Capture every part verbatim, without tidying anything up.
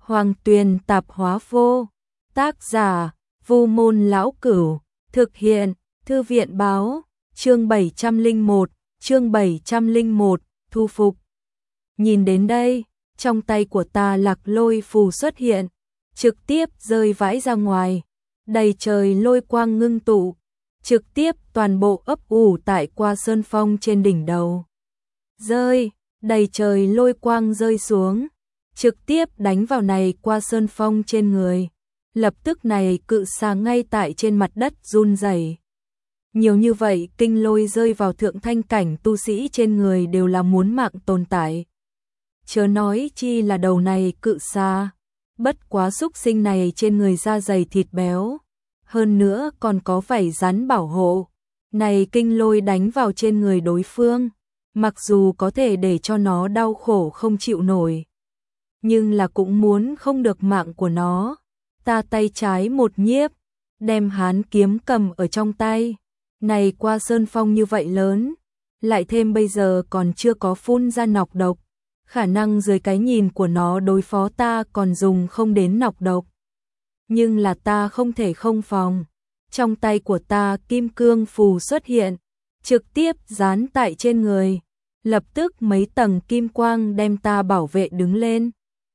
Hoàng Tuyền Tạp Hóa Vô. Tác giả: Vu Môn Lão Cửu. Thực hiện: Thư viện Báo. Chương bảy trăm lẻ một, chương bảy trăm lẻ một, thu phục. Nhìn đến đây, trong tay của ta Lạc Lôi phù xuất hiện, trực tiếp rơi vãi ra ngoài, đầy trời lôi quang ngưng tụ, trực tiếp toàn bộ ấp ủ tại Qua Sơn Phong trên đỉnh đầu. Rơi, đầy trời lôi quang rơi xuống, trực tiếp đánh vào này Qua Sơn Phong trên người. Lập tức này cự xà ngay tại trên mặt đất run rẩy. Nhiều như vậy kinh lôi rơi vào thượng thanh cảnh tu sĩ trên người đều là muốn mạng tồn tại. Chớ nói chi là đầu này cự xà, bất quá xúc sinh này trên người da dày thịt béo, hơn nữa còn có vảy rắn bảo hộ. Này kinh lôi đánh vào trên người đối phương, mặc dù có thể để cho nó đau khổ không chịu nổi, nhưng là cũng muốn không được mạng của nó. Ta tay trái một nhiếp, đem hán kiếm cầm ở trong tay. Này Qua Sơn Phong như vậy lớn, lại thêm bây giờ còn chưa có phun ra nọc độc, khả năng dưới cái nhìn của nó đối phó ta còn dùng không đến nọc độc. Nhưng là ta không thể không phòng. Trong tay của ta kim cương phù xuất hiện, trực tiếp dán tại trên người. Lập tức mấy tầng kim quang đem ta bảo vệ đứng lên.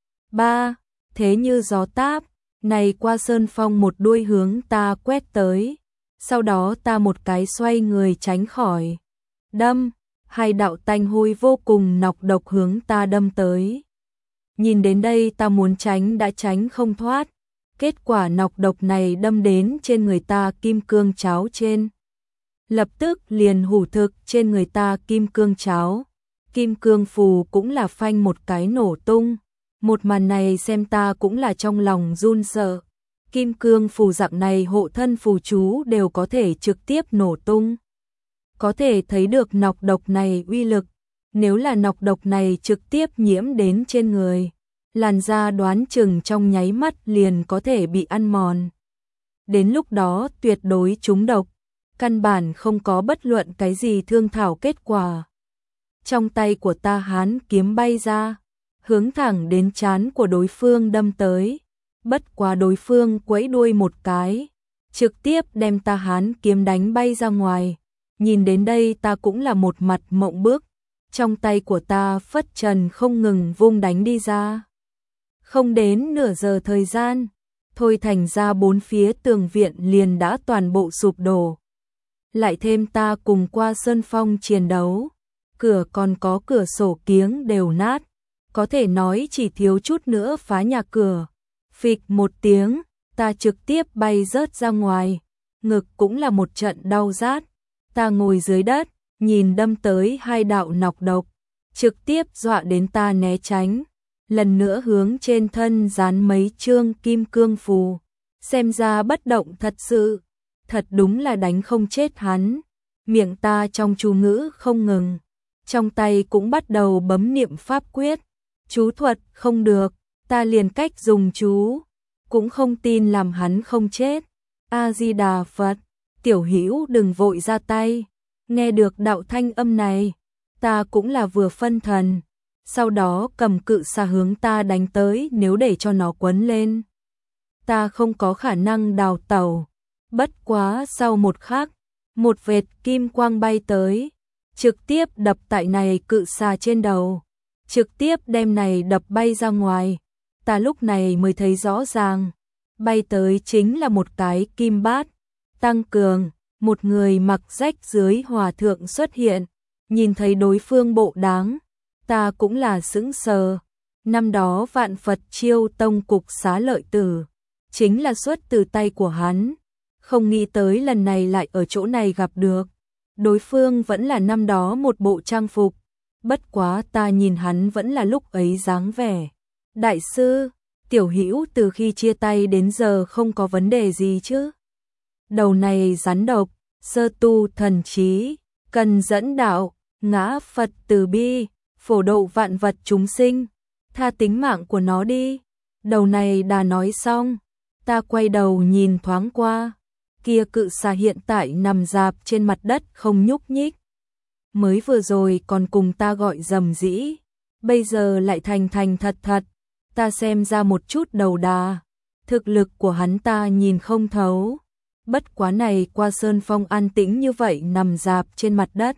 Ba, thế như gió táp, này Qua Sơn Phong một đuôi hướng ta quét tới. Sau đó ta một cái xoay người tránh khỏi. Đâm, hai đạo tanh hôi vô cùng nọc độc hướng ta đâm tới. Nhìn đến đây ta muốn tránh đã tránh không thoát. Kết quả nọc độc này đâm đến trên người ta kim cương cháo trên. Lập tức liền hủ thực trên người ta kim cương cháo. Kim cương phù cũng là phanh một cái nổ tung. Một màn này xem ta cũng là trong lòng run sợ. Kim cương phù dạng này hộ thân phù chú đều có thể trực tiếp nổ tung. Có thể thấy được nọc độc này uy lực. Nếu là nọc độc này trực tiếp nhiễm đến trên người, làn da đoán chừng trong nháy mắt liền có thể bị ăn mòn. Đến lúc đó tuyệt đối trúng độc, căn bản không có bất luận cái gì thương thảo kết quả. Trong tay của ta hán kiếm bay ra, hướng thẳng đến trán của đối phương đâm tới. Bất quá đối phương quẫy đuôi một cái, trực tiếp đem ta hán kiếm đánh bay ra ngoài. Nhìn đến đây ta cũng là một mặt mộng bức. Trong tay của ta phất trần không ngừng vung đánh đi ra. Không đến nửa giờ thời gian, thôi thành ra bốn phía tường viện liền đã toàn bộ sụp đổ. Lại thêm ta cùng Qua Sơn Phong chiến đấu, cửa còn có cửa sổ kiếng đều nát, có thể nói chỉ thiếu chút nữa phá nhà cửa. Phịch một tiếng, ta trực tiếp bay rớt ra ngoài, ngực cũng là một trận đau rát. Ta ngồi dưới đất, nhìn đâm tới hai đạo nọc độc, trực tiếp dọa đến ta né tránh. Lần nữa hướng trên thân dán mấy chương kim cương phù, xem ra bất động thật sự, thật đúng là đánh không chết hắn. Miệng ta trong chú ngữ không ngừng, trong tay cũng bắt đầu bấm niệm pháp quyết. Chú thuật không được, ta liền cách dùng chú, cũng không tin làm hắn không chết. A Di Đà Phật, tiểu hữu đừng vội ra tay. Nghe được đạo thanh âm này, ta cũng là vừa phân thần. Sau đó cầm cự xà hướng ta đánh tới, nếu để cho nó quấn lên, ta không có khả năng đào tẩu. Bất quá sau một khắc, một vệt kim quang bay tới, trực tiếp đập tại này cự xà trên đầu, trực tiếp đem này đập bay ra ngoài. Ta lúc này mới thấy rõ ràng, bay tới chính là một cái kim bát tăng cường. Một người mặc rách dưới hòa thượng xuất hiện, nhìn thấy đối phương bộ dáng, ta cũng là sững sờ. Năm đó Vạn Phật Chiêu Tông cục xá lợi tử, chính là xuất từ tay của hắn. Không nghĩ tới lần này lại ở chỗ này gặp được. Đối phương vẫn là năm đó một bộ trang phục, bất quá ta nhìn hắn vẫn là lúc ấy dáng vẻ. Đại sư, tiểu hữu từ khi chia tay đến giờ không có vấn đề gì chứ? Đầu này rắn độc, sơ tu thần trí, cần dẫn đạo, ngã Phật từ bi, phổ độ vạn vật chúng sinh, tha tính mạng của nó đi. Đầu này đã nói xong, ta quay đầu nhìn thoáng qua, kia cự xà hiện tại nằm rạp trên mặt đất không nhúc nhích. Mới vừa rồi còn cùng ta gọi rầm rĩ, bây giờ lại thành thành thật thật, ta xem ra một chút đầu đà, thực lực của hắn ta nhìn không thấu. Bất quá này qua sơn phong an tĩnh như vậy nằm rạp trên mặt đất.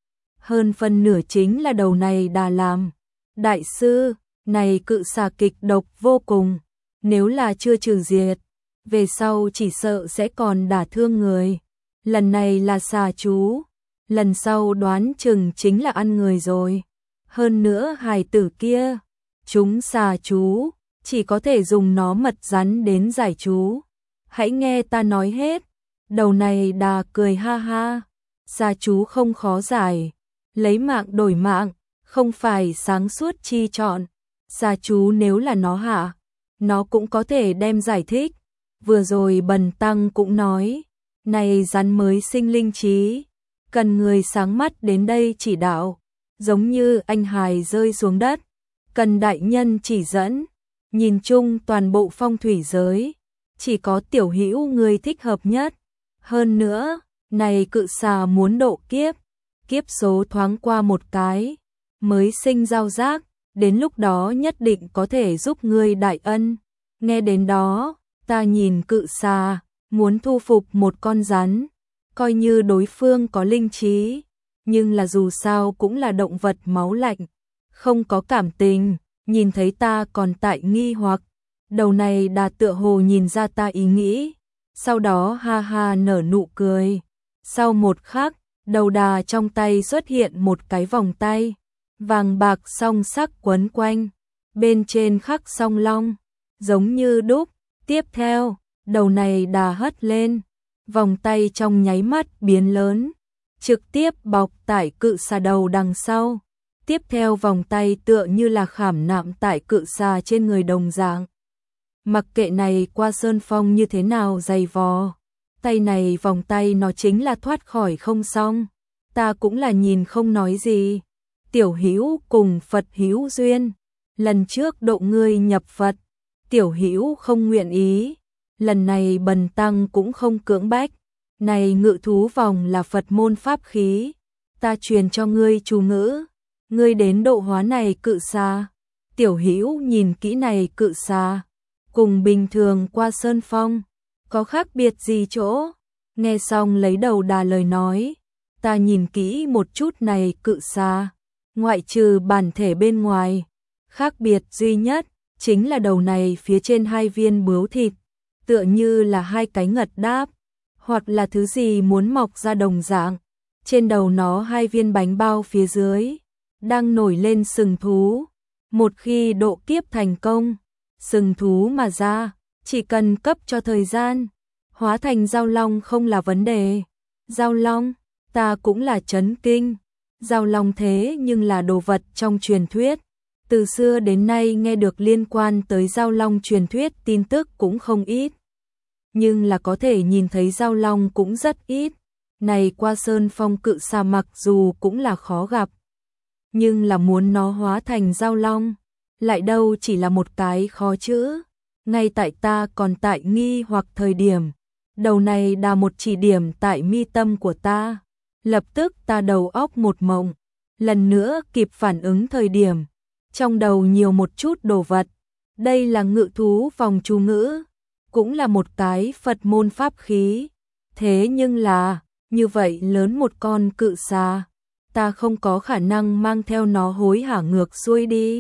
Hơn phân nửa chính là đầu này đà làm. Đại sư, này cự xà kịch độc vô cùng, nếu là chưa trừ diệt, về sau chỉ sợ sẽ còn đả thương người. Lần này là xà chú, lần sau đoán chừng chính là ăn người rồi. Hơn nữa hài tử kia, chúng xà chú, chỉ có thể dùng nó mật rắn đến giải chú. Hãy nghe ta nói hết. Đầu này đà cười ha ha, xà chú không khó giải, lấy mạng đổi mạng, không phải sáng suốt chi chọn. Xà chú nếu là nó hạ, nó cũng có thể đem giải thích. Vừa rồi Bần Tăng cũng nói, này rắn mới sinh linh trí, cần người sáng mắt đến đây chỉ đạo, giống như anh hài rơi xuống đất, cần đại nhân chỉ dẫn. Nhìn chung toàn bộ phong thủy giới, chỉ có Tiểu Hữu người thích hợp nhất. Hơn nữa, này cự xà muốn độ kiếp, kiếp số thoáng qua một cái, mới sinh giao giác, đến lúc đó nhất định có thể giúp ngươi đại ân. Nghe đến đó, ta nhìn cự xà, muốn thu phục một con rắn, coi như đối phương có linh trí, nhưng là dù sao cũng là động vật máu lạnh, không có cảm tình, nhìn thấy ta còn tại nghi hoặc. Đầu này đà tựa hồ nhìn ra ta ý nghĩ, sau đó ha ha nở nụ cười. Sau một khắc, đầu đà trong tay xuất hiện một cái vòng tay, vàng bạc song sắc quấn quanh, bên trên khắc song long, giống như đúc. Tiếp theo, đầu này đà hất lên, vòng tay trong nháy mắt biến lớn, trực tiếp bọc tại cự xà đầu đằng sau. Tiếp theo vòng tay tựa như là khảm nạm tại cự xà trên người đồng dạng. Mặc kệ này qua sơn phong như thế nào dày vò, tay này vòng tay nó chính là thoát khỏi không xong. Ta cũng là nhìn không nói gì. Tiểu Hữu cùng Phật hữu duyên, lần trước độ ngươi nhập Phật, Tiểu Hữu không nguyện ý, lần này Bần Tăng cũng không cưỡng bách. Này ngự thú vòng là Phật môn pháp khí, ta truyền cho ngươi chú ngữ, ngươi đến độ hóa này cự xà. Tiểu Hữu nhìn kỹ này cự xà, cùng bình thường qua sơn phong, có khác biệt gì chỗ? Nghe xong lấy đầu đà lời nói, ta nhìn kỹ một chút này cự xà, ngoại trừ bản thể bên ngoài, khác biệt duy nhất chính là đầu này phía trên hai viên bướu thịt, tựa như là hai cái ngật đáp, hoặc là thứ gì muốn mọc ra đồng dạng. Trên đầu nó hai viên bánh bao phía dưới, đang nổi lên sừng thú. Một khi độ kiếp thành công, sừng thú mà ra, chỉ cần cấp cho thời gian, hóa thành giao long không là vấn đề. Giao long, ta cũng là chấn kinh. Giao long thế nhưng là đồ vật trong truyền thuyết. Từ xưa đến nay nghe được liên quan tới giao long truyền thuyết tin tức cũng không ít. Nhưng là có thể nhìn thấy giao long cũng rất ít. Này qua sơn phong cự xà mặc dù cũng là khó gặp, nhưng là muốn nó hóa thành giao long, lại đâu chỉ là một cái khó chữ. Ngay tại ta còn tại nghi hoặc thời điểm, đầu này đà một chỉ điểm tại mi tâm của ta. Lập tức ta đầu óc một mộng, lần nữa kịp phản ứng thời điểm, trong đầu nhiều một chút đồ vật. Đây là ngự thú vòng chú ngữ, cũng là một cái Phật môn pháp khí. Thế nhưng là, như vậy lớn một con cự xà, ta không có khả năng mang theo nó hối hả ngược xuôi đi.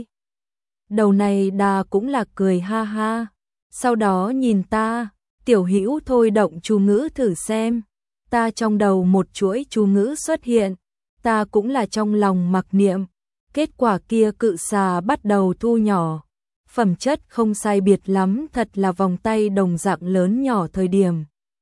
Đầu này đà cũng là cười ha ha, sau đó nhìn ta, Tiểu Hữu thôi động chú ngữ thử xem. Ta trong đầu một chuỗi chú ngữ xuất hiện, ta cũng là trong lòng mặc niệm. Kết quả kia cự xà bắt đầu thu nhỏ, phẩm chất không sai biệt lắm, thật là vòng tay đồng dạng lớn nhỏ thời điểm.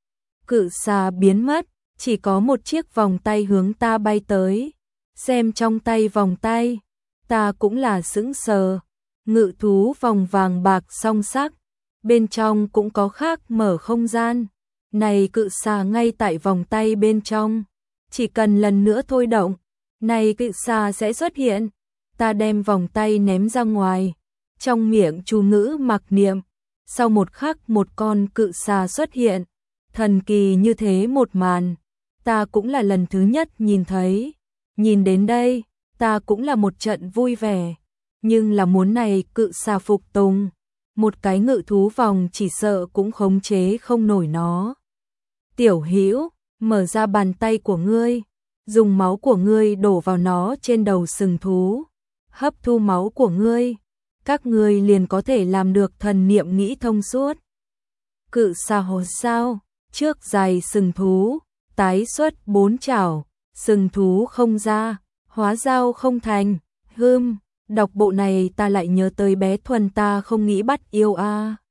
Cự xà biến mất, chỉ có một chiếc vòng tay hướng ta bay tới. Xem trong tay vòng tay, ta cũng là sững sờ. Ngự thú vòng vàng bạc song sắc, bên trong cũng có khác mở không gian. Này cự xà ngay tại vòng tay bên trong, chỉ cần lần nữa thôi động, này cự xà sẽ xuất hiện. Ta đem vòng tay ném ra ngoài, trong miệng chú ngữ mặc niệm, sau một khắc một con cự xà xuất hiện. Thần kỳ như thế một màn, ta cũng là lần thứ nhất nhìn thấy. Nhìn đến đây, ta cũng là một trận vui vẻ. nhưng là muốn này cự xà phục tùng, một cái ngự thú vòng chỉ sợ cũng khống chế không nổi nó. Tiểu Hữu, mở ra bàn tay của ngươi, dùng máu của ngươi đổ vào nó trên đầu sừng thú, hấp thu máu của ngươi, các ngươi liền có thể làm được thần niệm nghĩ thông suốt. Cự xà hồ sao, trước dài sừng thú, tái xuất bốn chảo, sừng thú không ra, hóa dao không thành, hưm, đọc bộ này ta lại nhớ tới bé Thuần ta không nghĩ bắt yêu a.